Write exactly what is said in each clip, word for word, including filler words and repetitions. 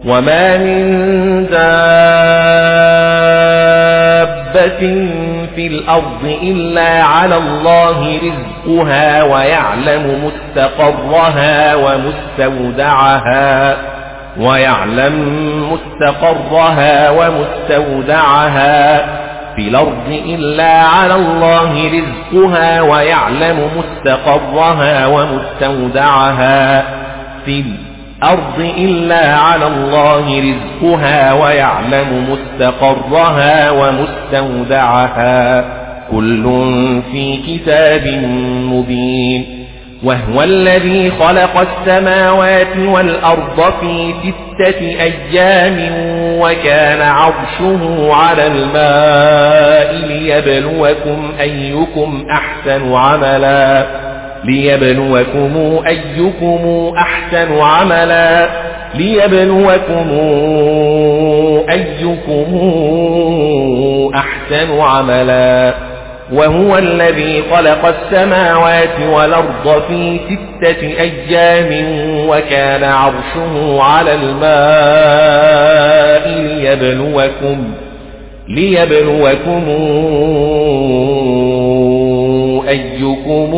وما من دابة في الأرض إلا على الله رزقها ويعلم مستقرها ومستودعها ويعلم مستقرها ومستودعها في الأرض إلا على الله رزقها ويعلم مستقرها ومستودعها في الأرض إلا على الله رزقها ويعلم مستقرها ومستودعها كل في كتاب مبين. وهو الذي خلق السماوات والأرض في ستة أيام وكان عرشه على الماء ليبلوكم أيكم أحسن عملا ليبلوكم أيكم أحسن عملا ليبلوكم أيكم أحسن عملا. وهو الذي خلق السماوات والأرض في ستة أيام وكان عرشه على الماء ليبلوكم ليبلوكم أيكم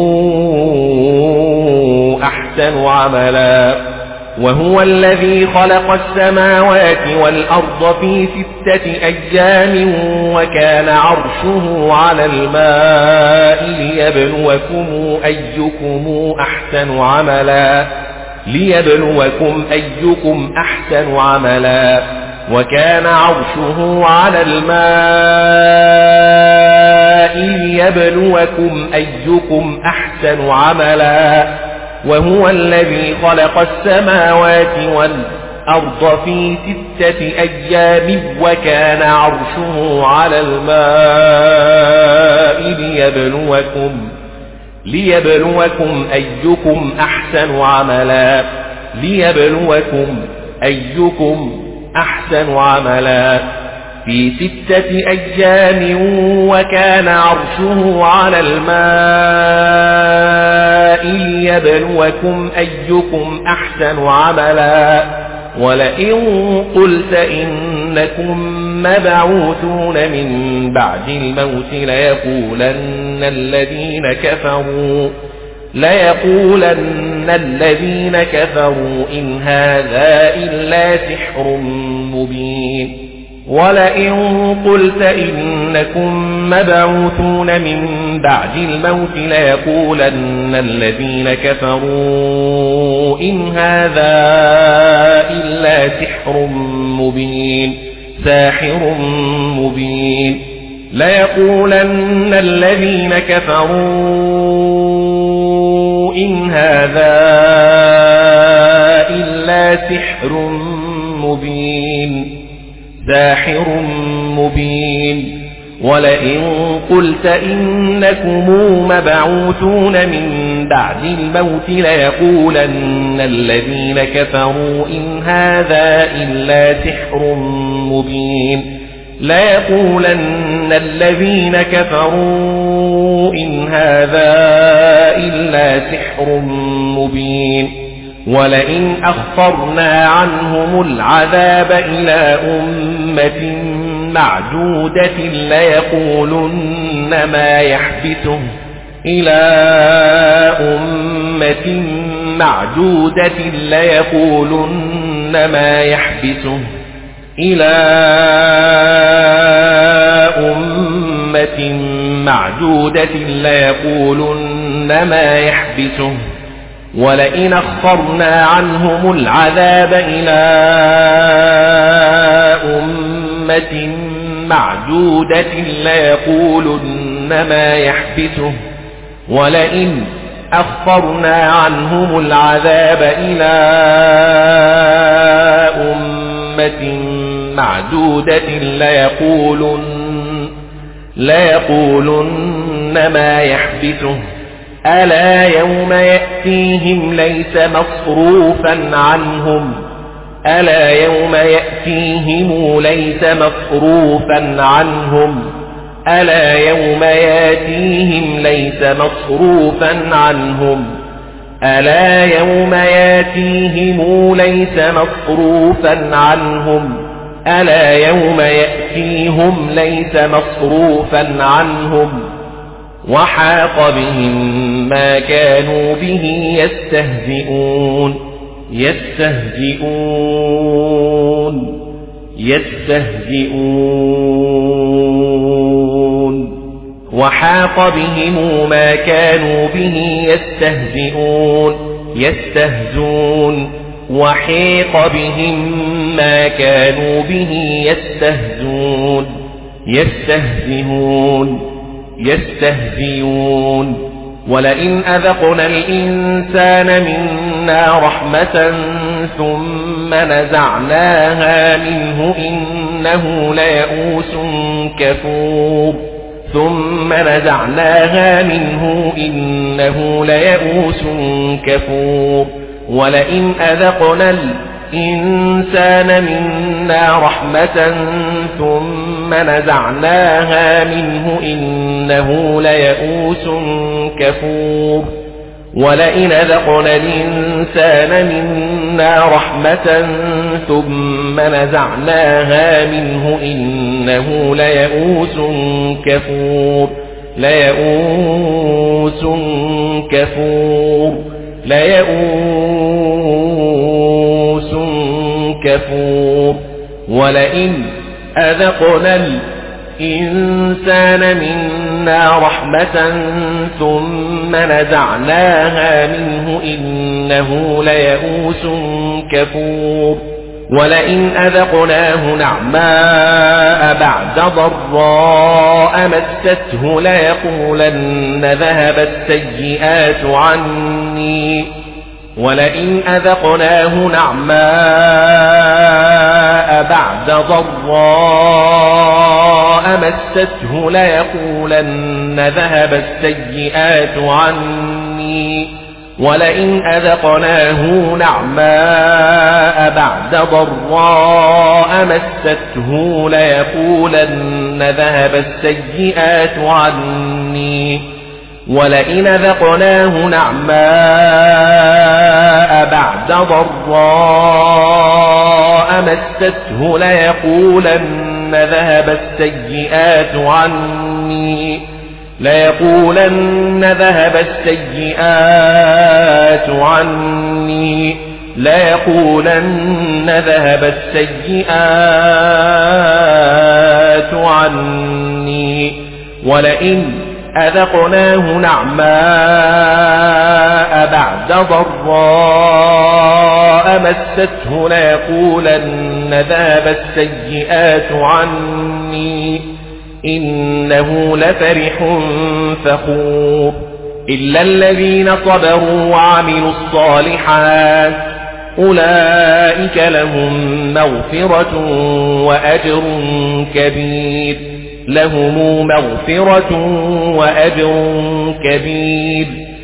أحسن عملا. وهو الذي خلق السماوات والأرض في ستة أيام وكان عرشه على الماء ليبلوكم أيكم أحسن عملا ليبلوكم أيكم أحسن عملا. وكان عرشه على الماء ليبلوكم أيكم أحسن عملا. وهو الذي خلق السماوات والأرض في ستة أيام وكان عرشه على الماء ليبلوكم ليبلوكم أيكم أحسن عملا ليبلوكم أيكم أحسن عملا. في ستة أيام وكان عرشه على الماء ليبلوكم أيكم أحسن عملا. ولئن قلت إنكم مبعوثون من بعد الموت ليقولن الذين كفروا ليقولن الذين كفروا إن هذا إلا سحر مبين. ولئن قلت إنكم مبعوثون من بعد الموت ليقولن الذين كفروا إن هذا إلا سحر مبين ساحر مبين. ليقولن الذين كفروا إن هذا إلا سحر مبين ساحر مبين. ولئن قلت إنكم مبعوثون من بعد الموت ليقولن الذين كفروا إن هذا إلا سحر مبين ليقولن الذين كفروا إن هذا إلا سحر مبين. ولئن أخرنا عنهم العذاب إلى أمة معدودة ليقولن ما يحبسه إلى أمة معدودة ليقولن ما يحبسه إلى أمة معدودة ليقولن ما يحبسه. ولئن أخرنا عنهم العذاب إلى أمة معدودة ليقولن ما يحبسه. ولئن أخرنا عنهم العذاب إلى أمة معدودة ليقولن ليقولن ما يحبسه. ألا يوم يأتيهم ليس مصروفا عنهم ألا يوم يأتيهم ليس مصروفا عنهم ألا يوم يأتيهم ليس مصروفا عنهم ألا يوم ياتيهم ليس مصروفا عنهم ألا يوم يأتيهم ليس مصروفا عنهم وحاق بهم ما كانوا به يستهزئون يستهزئون يستهزئون وحاق بهم ما كانوا به يستهزئون يستهزون وحيق بهم ما كانوا به يستهزون يستهزئون يستهزئون ولئن أذقنا الإنسان منا رحمة ثم نزعناها منه إنه ليئوس كفور ثم نزعناها منه إنه ليئوس كفور ولئن أذقنا الإنسان منا رحمة ثم نزعناها منه إنه ليئوس كفور ولئن أذقنا الإنسان منا رحمة ثم نزعناها منه إنه ليئوس كفور ليئوس كفور ليئوس كفور ولئن أذقنا الإنسان منا رحمة ثم نزعناها منه إنه ليئوس كفور ولئن أذقناه نعماء بعد ضراء مسته ليقولن ذهب السيئات عني ولئن أذقناه نعماء بعد ضراء مسته ليقولن ذهب السيئات عني ولئن أذقناه نعماء بعد ضراء مسته ليقولن ذهب السيئات عني ولئن أذقناه نعماء بعد ضراء مسته ليقولن ذهب السيئات عني ليقولن ذهب السيئات عني ليقولن ذهب السيئات عني ولئن أذقناه نعماء بعد ضراء مسته ليقولن ذهب السيئات عني إنه لفرح فخور إلا الذين صبروا وعملوا الصالحات أولئك لهم مغفرة وأجر كبير لهم مغفرة وأجر كبير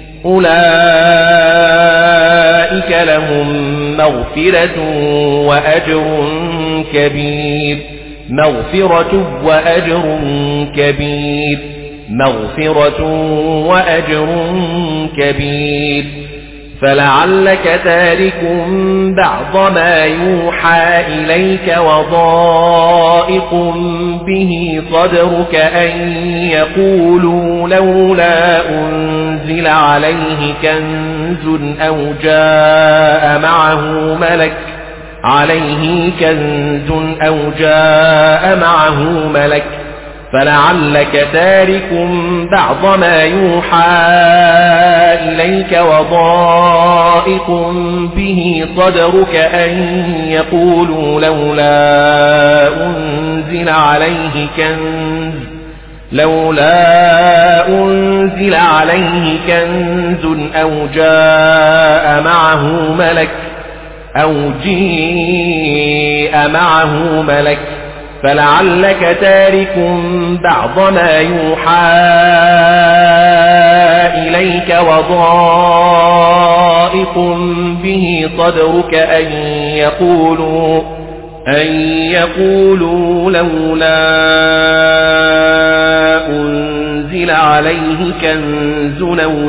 أولئك لهم مغفرة وأجر كبير مغفرة وأجر كبير مغفرة وأجر كبير فلعلك تارك بعض ما يوحى إليك وضائق به صدرك أن يقولوا لولا أنزل عليه كنز أو جاء معه ملك عليه كنز أو جاء معه ملك فلعلك تارك بعض ما يوحى إليك وضائق به صدرك أن يقولوا لولا أنزل عليه كنز لولا أنزل عليه كنز أو جاء معه ملك أو جيء معه ملك فلعلك تارك بعض ما يوحى إليك وضائق به صدرك أن يقولوا أن يقولوا لولا أنزل أنزل عليه كنز أو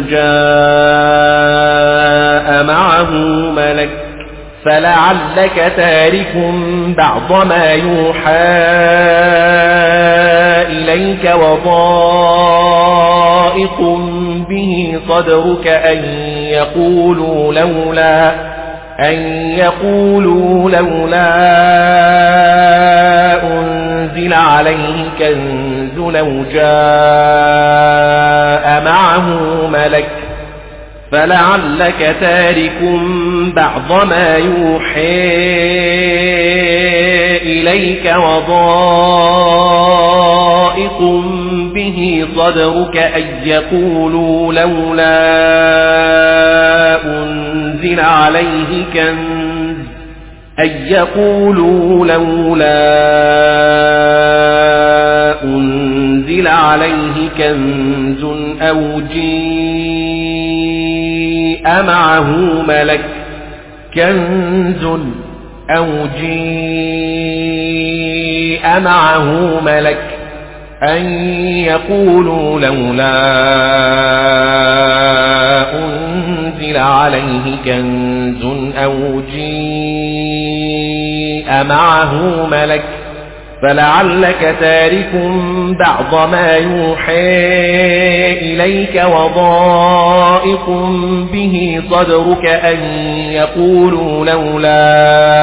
جاء معه ملك فلعلك تارك بعض ما يوحى إليك وضائق به صدرك أن يقولوا لولا أن يقولوا لولا أنزل عليه كنز أو جاء معه ملك فلعلك تارك بعض ما يوحى إليك وضائق به صدرك أن يقولوا لولا أنزل عليه كنز أن يقولوا لولا أنزل عليه كنز أو جاء معه ملك كنز أو جاء معه ملك أن يقولوا لولا أنزل عليه كنز أو جاء معه ملك فلعلك تارك بعض ما يوحى إليك وضائق به صدرك أن يقولوا لولا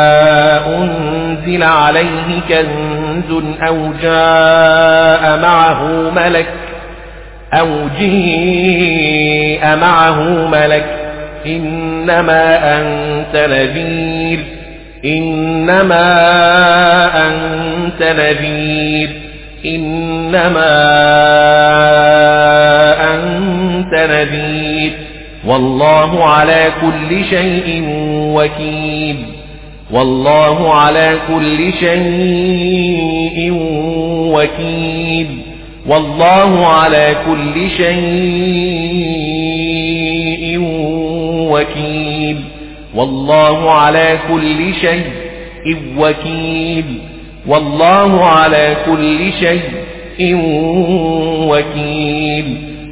أنزل عليه كنز أو جاء معه ملك أو جاء معه ملك إنما أنت نذير إنما أنت نذير إنما أنت نذير والله على كل شيء وكيل والله على كل شيء وكيل والله على كل شيء وكيل والله على كل شيء وكيل والله على كل شيء وكيل